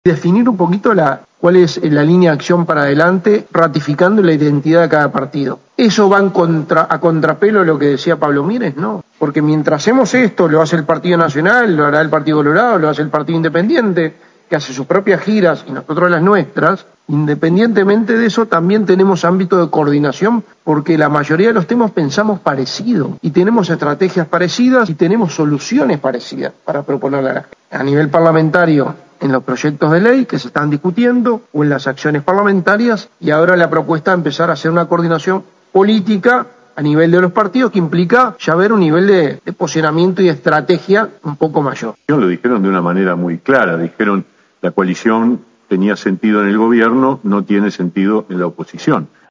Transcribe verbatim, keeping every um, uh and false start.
definir un poquito la, cuál es la línea de acción para adelante, ratificando la identidad de cada partido. ¿Eso va en contra, a contrapelo de lo que decía Pablo Mieres? No, porque mientras hacemos esto, lo hace el Partido Nacional, lo hará el Partido Colorado, lo hace el Partido Independiente, que hace sus propias giras y nosotros las nuestras. Independientemente de eso, también tenemos ámbito de coordinación, porque la mayoría de los temas pensamos parecido y tenemos estrategias parecidas y tenemos soluciones parecidas para proponerle a nivel parlamentario, en los proyectos de ley que se están discutiendo o en las acciones parlamentarias, y ahora la propuesta de empezar a hacer una coordinación política a nivel de los partidos que implica ya ver un nivel de, de posicionamiento y de estrategia un poco mayor. Lo dijeron de una manera muy clara, dijeron la coalición tenía sentido en el gobierno, no tiene sentido en la oposición.